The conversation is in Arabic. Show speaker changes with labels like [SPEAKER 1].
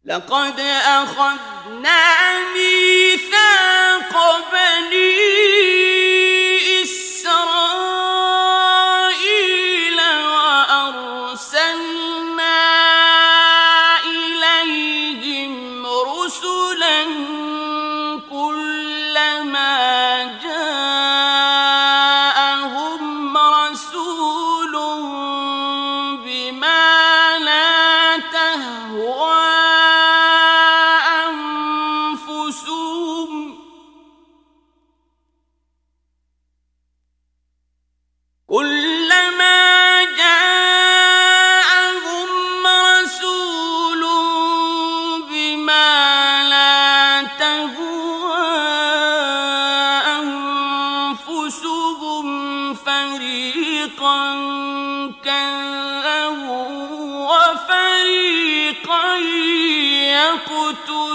[SPEAKER 1] لقد أخذنا ميثاق بني إسرائيل وأرسلنا إليهم رسلا كلما جاءهم رسول بما لا تهوى كذبوا وفريقا يقتلون